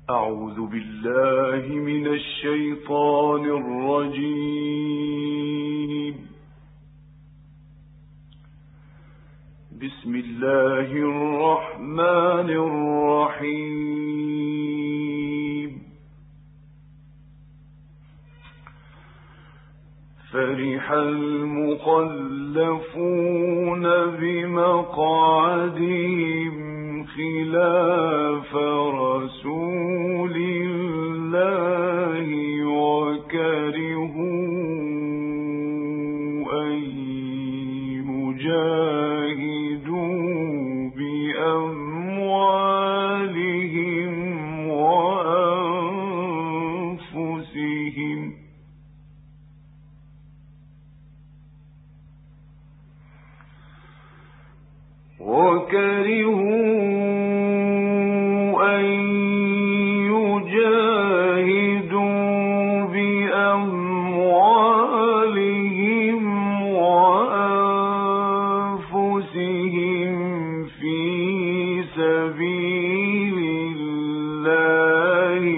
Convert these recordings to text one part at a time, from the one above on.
أعوذ بالله من الشيطان الرجيم. بسم الله الرحمن الرحيم. فرح المخلفون بمقعدهم خلاف رسول الله وكرهوا أن يجاهدوا بأموالهم وأنفسهم في سبيل الله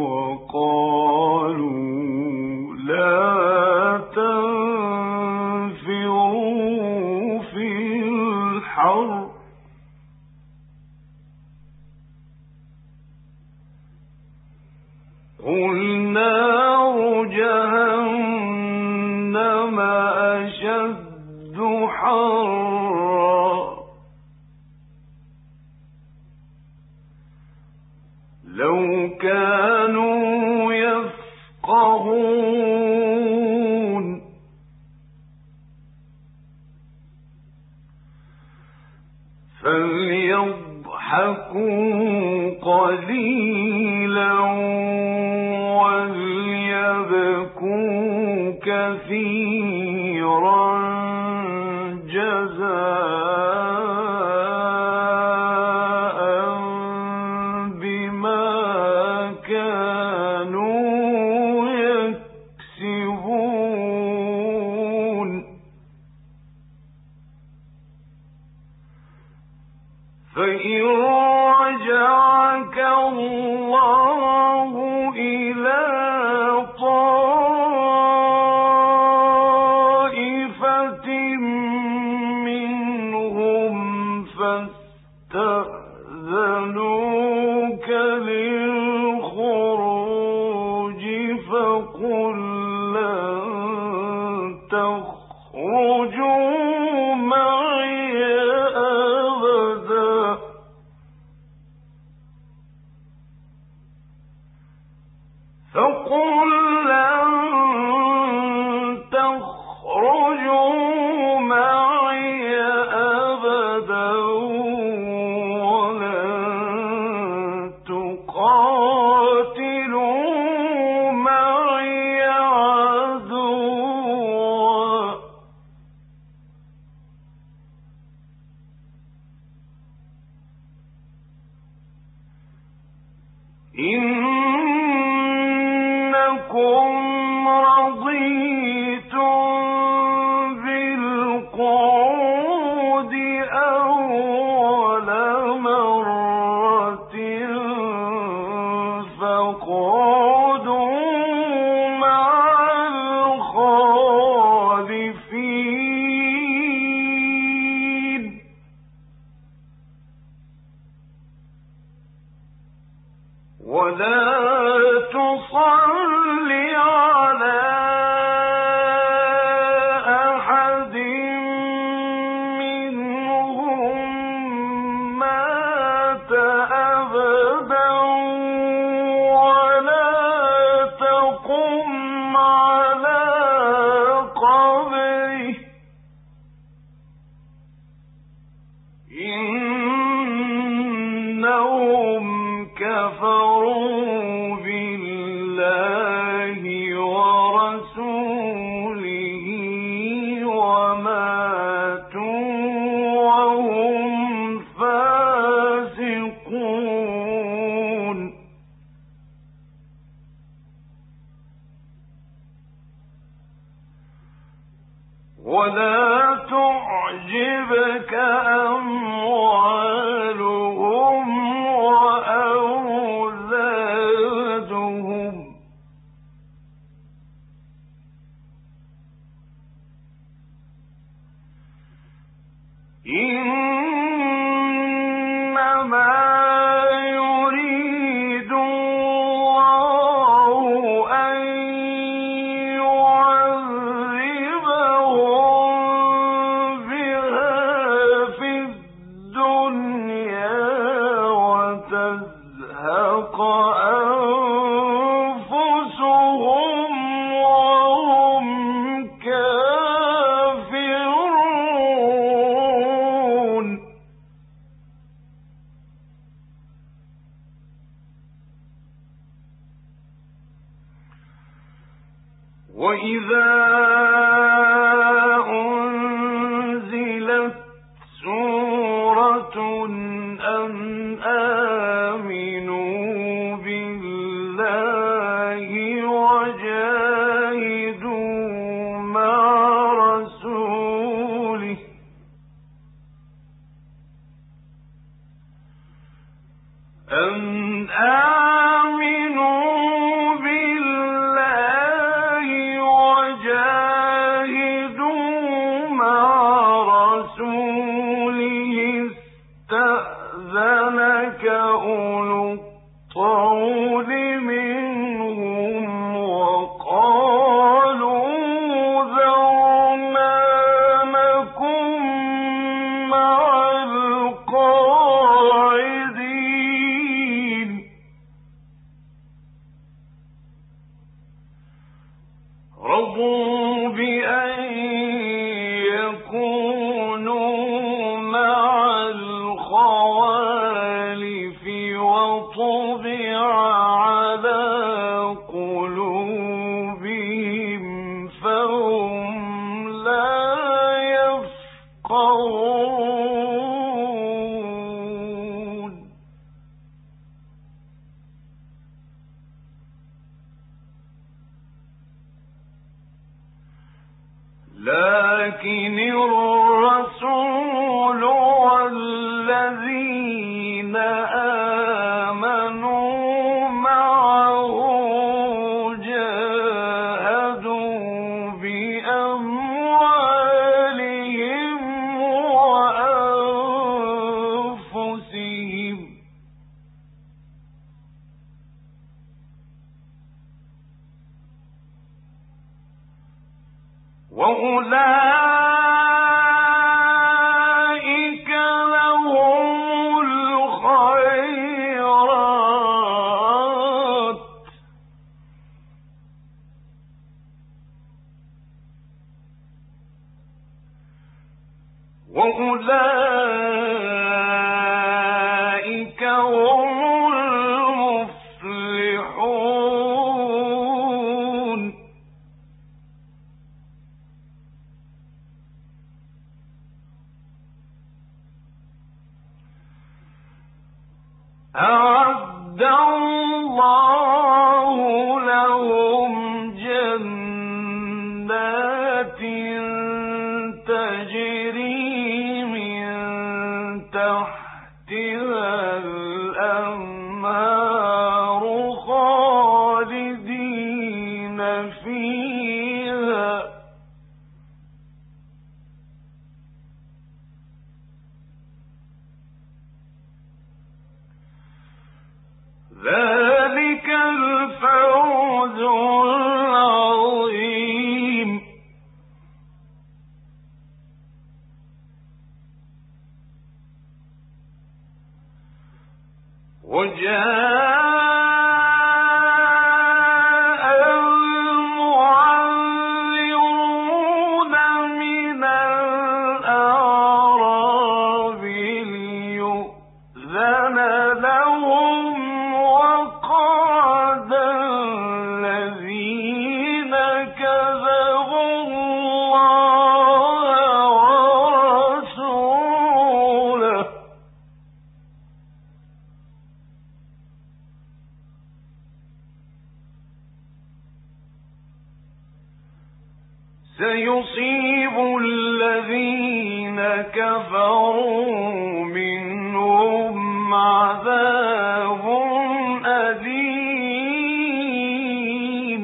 وقالوا لا تنفروا في الحر قل نار جهنم أشد حرا لو كانوا يفقهون فليضحكوا قليلا وليبكوا كثيرا جزاء بما كانوا يكسبون فإن رجعك الله إلى طائفة منهم فاستأذنوك للخروج فقل لن تخرجوا معي أبدا فقل لن تخرجوا معي أبدا ولن تقاتلوا معي عدوا إنكم رضيتم بالقعود أول مرة فاقعدوا مع الخالفين ولا تصل على أحد منهم مات أبدا ولا تقم على قبره إنهم كفروا بالله ورسوله وماتوا وهم فاسقون ولا تعجبك أموالهم وأولادهم تزهق أنفسهم وهم كافرون وإذا أنزلت سورة أن آمنوا بالله وجاهدوا مع رسوله أن آمنوا بالله وجاهدوا مع رسوله استأذنك أولو الطول منهم وقالوا ذرنا نكن مع القاعدين رضوا بأن يكونوا مع الخوالف وطبع على قلوبهم فهم لا يفقهون لكن الرسول والذين آمنوا معه جاهدوا بأموالهم وأنفسهم وأولئك لهم الخيرات وأولئك هم المفلحون أعد الله لهم جنات تجري من تحتها الأنهار خالدين فيها ذلك الفوز العظيم وجاء المعذرون من الأعراب ليؤذن لهم وقعد الذين كذبوا الله ورسوله سيصيب الذين كفروا منهم عذاب أليم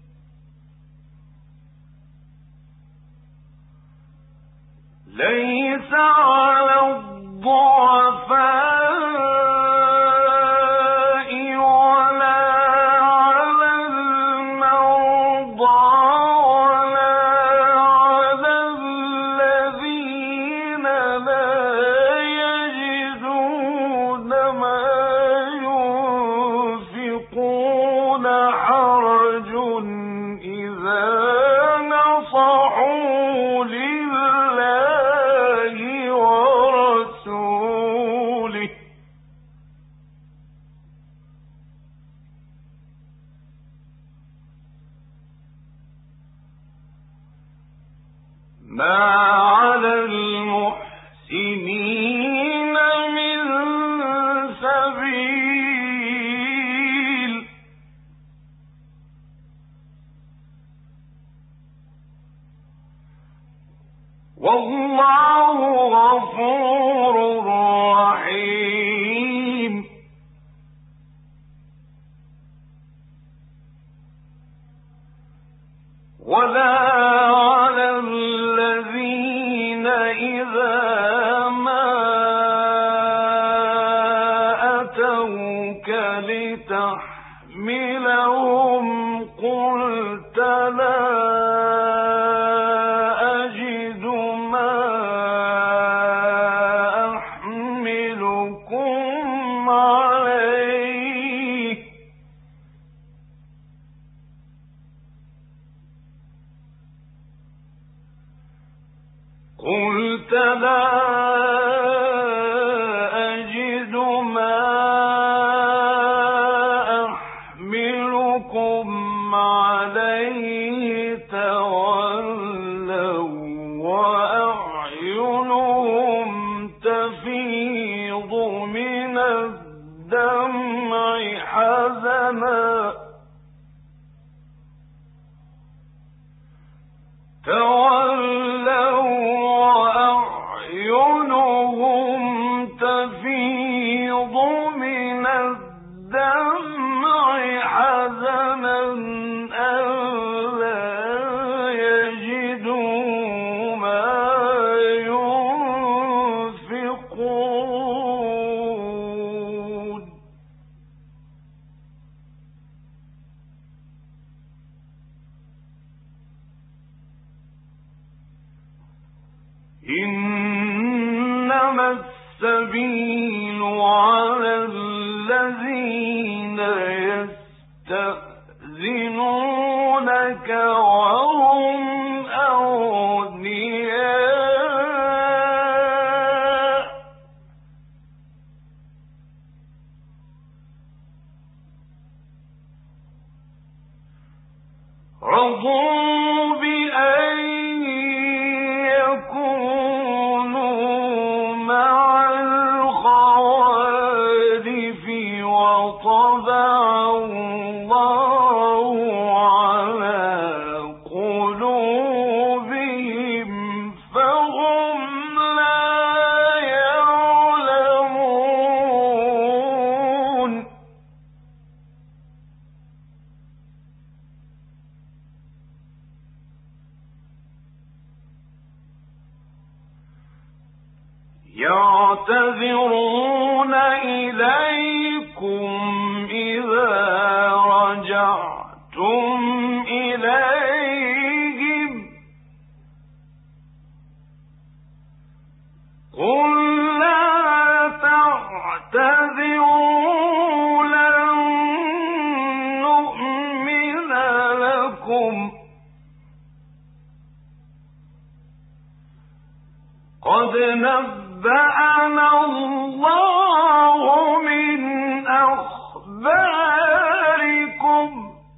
ليس على الضعفاء ما على المحسنين من سبيل والله غفور رحيم ولا على الذين إذا ما أتوك لتحملهم قلت لا أجد ما أحملكم عليه قلت لا أجد ما أحملكم عليه تولوا وأعينهم تفيض من الدمع حزنا وأعينهم تفيض من الدمع حزنا ألا يجدوا ما ينفقون إنما السبيل على الذين يستأذنونك وهم أغنياء رضوا بأن يكونوا مع الخوالف وطبع الله على قلوبهم فهم لا يعلمون يعتذرون إليكم إذا رجعتم إليهم قل لا تعتذروا لن نؤمن لكم قد نبأنا الله من أخباركم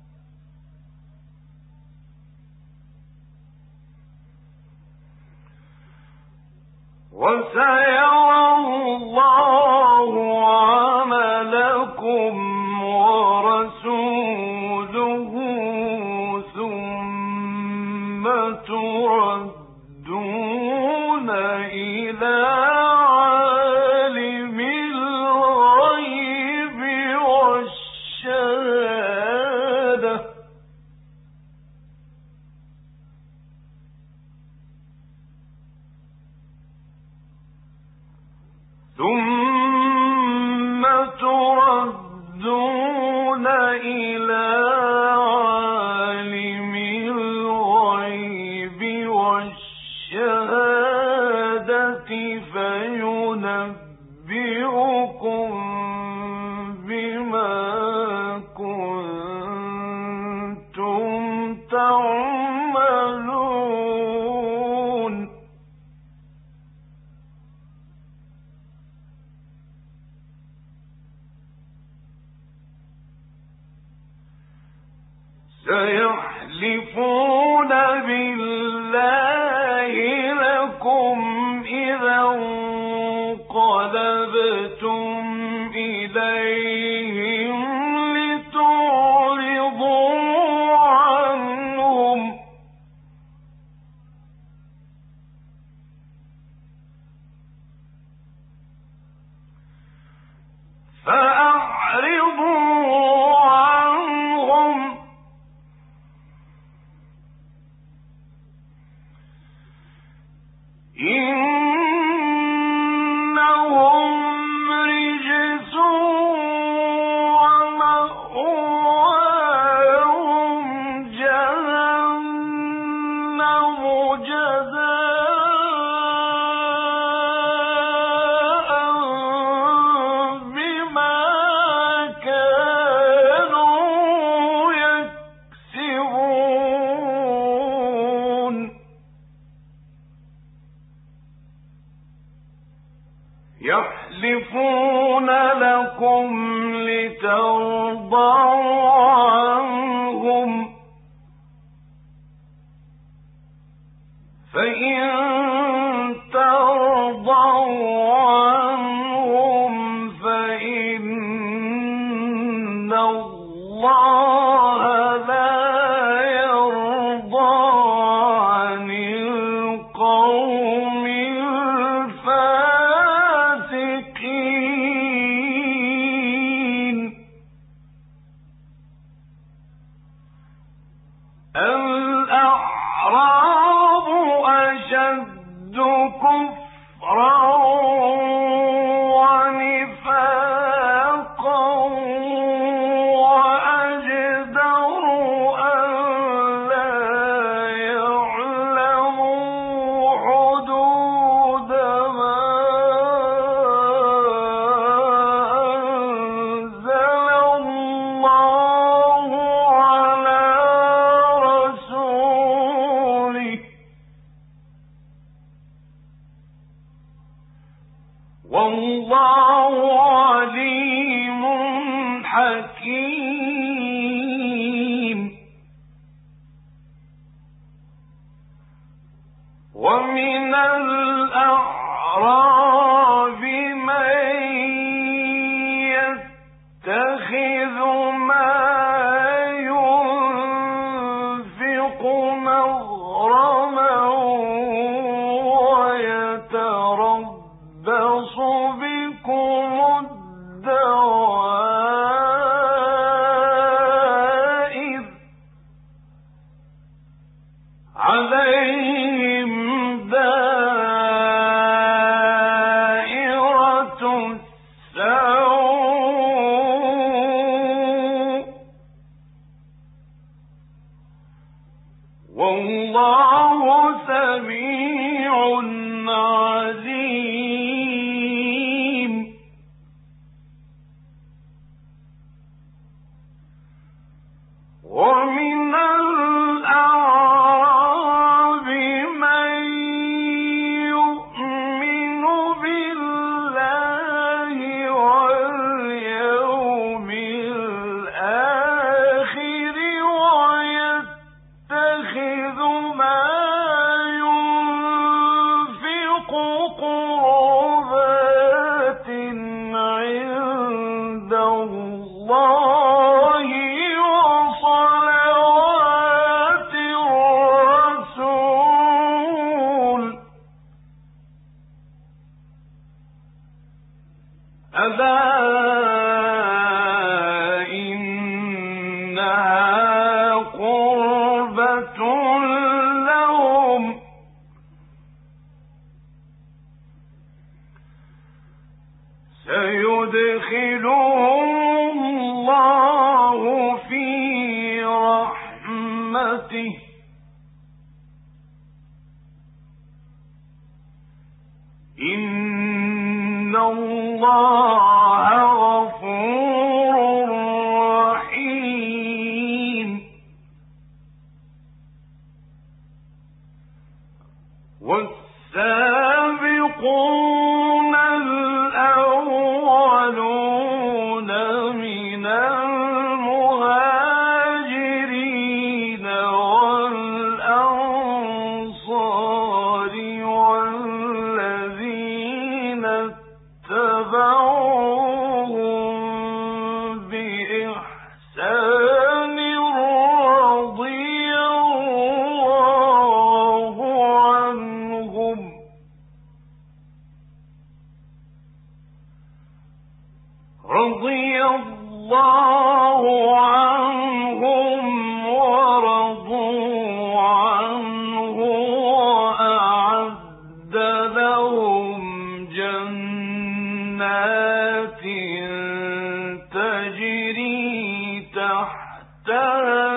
وسيرى الله عملكم ورسوله ثم تردون إلى عالم الغيب والشهادة ثم تردون إلى عالم الغيب والشهادة فينبئكم بما كنتم تعملون سيحلفون بالله يحلفون لكم لترضوا عنهم فإن ترضوا عنهم فإن الله لا يرضى عن القوم الفاسقين. الأعراب أشد كفرا ونفاقا وأجدر ألا يعلموا حدود ما أنزل الله على رسوله والله عليم حكيم. ومن الأعراب من يتخذ ما ينفق مغرما ويتربص بكم الدوائر عليهم دائرة السوء والله سميع عليم. ومن الأعراب من يؤمن بالله واليوم الآخر ويتخذ ما ينفق قربات عند الله وصلوات الرسول ألا إنها قربة لهم سيدخلهم الله في رحمته إن الله غفور رحيم. والسابقون الأولون من المهاجرين والأنصار والذين اتبعوهم بإحسان رضي الله عنهم ورضوا عنه وأعد لهم جنات تجري تحتها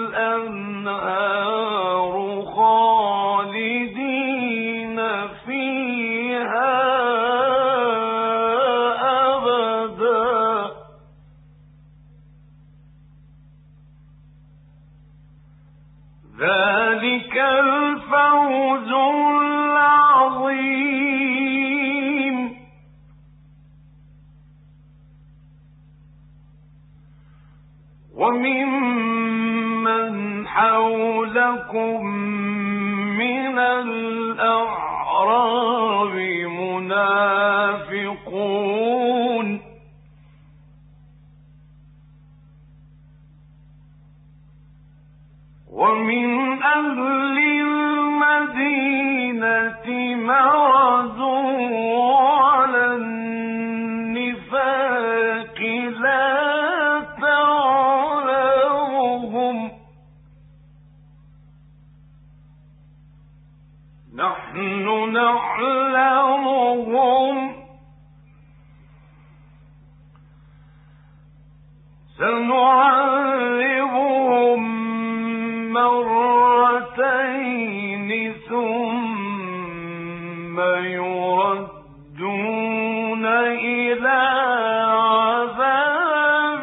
الأنهار خالدين فيها ذلك الفوز العظيم. وممن حولكم من الأعراب منافقون ومن أهل المدينة مرضوا على النفاق لا تعلمهم نحن نعلمهم سنعذبهم مرتين ثم يردون إلى عذاب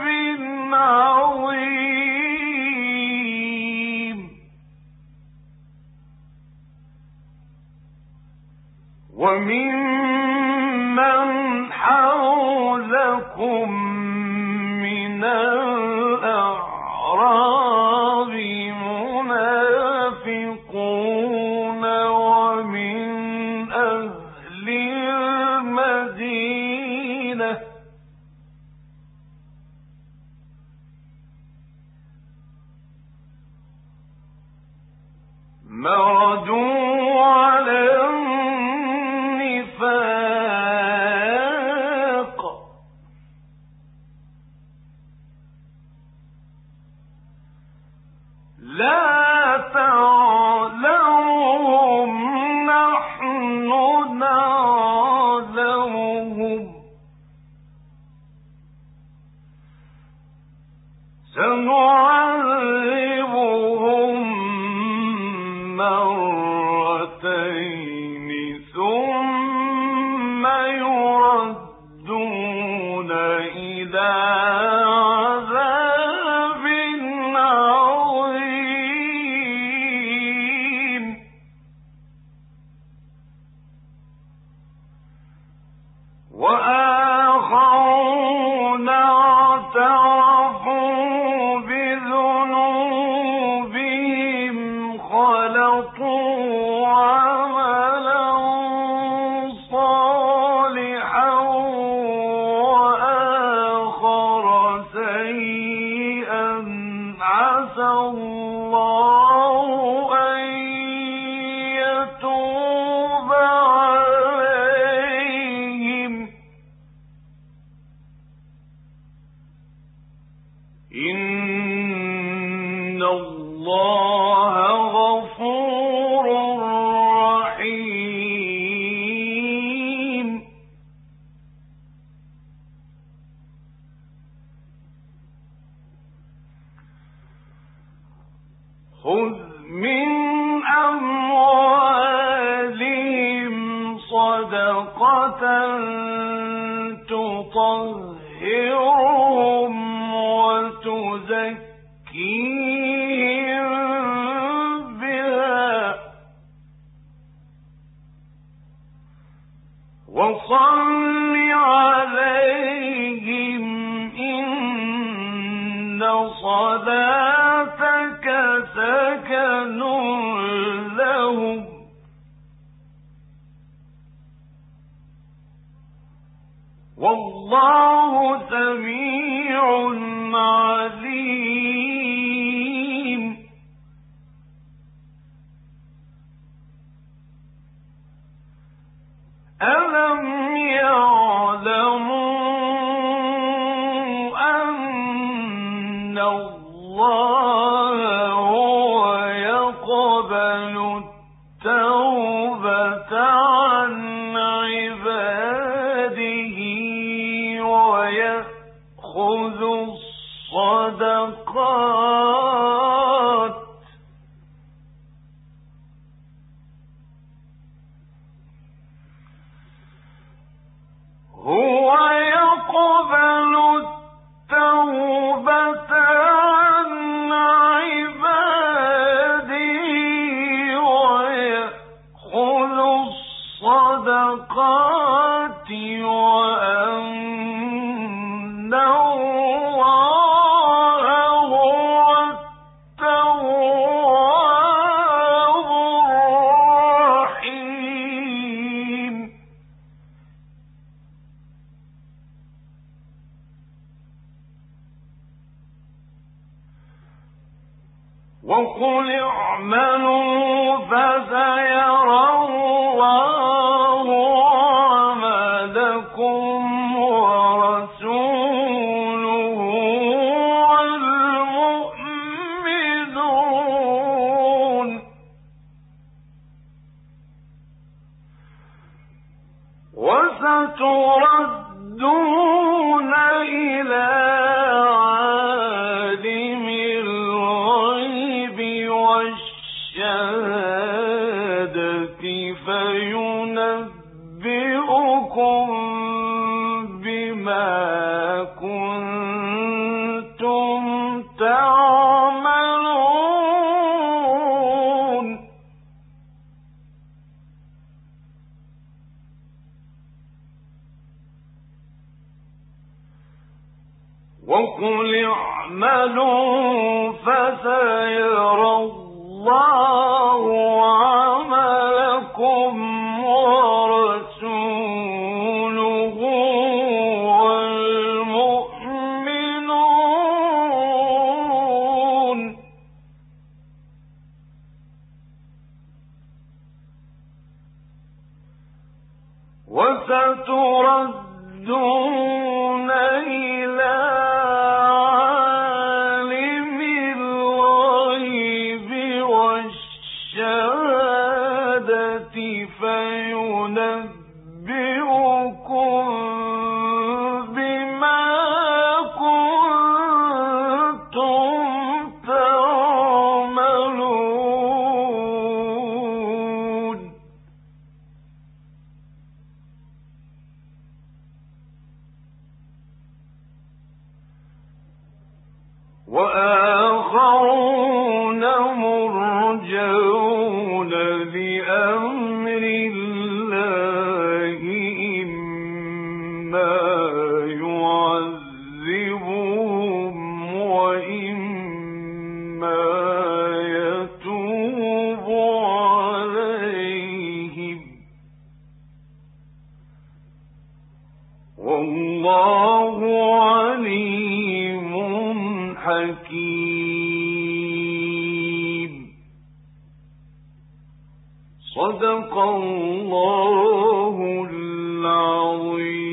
عظيم وممن حولكم من الأعراب منافقون ومن أهل المدينة مردوا على النفاق لا تعلمهم نحن نعلمهم سنعذبهم مرتين ثم يردون إلى عذاب عظيم وآخرون اعترفوا بذنوبهم خلطوا عملا صالحا وآخر سيئا عسى الله أن يتوب عليهم إن الله غفور رحيم خذ من أموالهم صدقة تطهرهم وتزكيهم بها وصل عليهم إن صلاتك سكن لهم والله سميع عليم ألم يعلموا أن الله هو يقبل التوبة عن عباده ويأخذ الصدقات هو يقبل التوبة عن عباده ويأخذ الصدقات وأن الله وقل اعملوا فسيرى الله عملكم ورسوله والمؤمنون وستردون إلى عالم الغيب والشهادة فينبئكم بما كنتم تعملون وقل اعملوا فسيرى الله عملكم ورسوله والمؤمنون وستردون إلى عالم الغيب والشهادة فينبئكم بما كنتم تعملون وآخرون مرجون لأمر الله إما يعذبهم وإما يتوب عليهم والله عليم حكيم. صدق الله العظيم.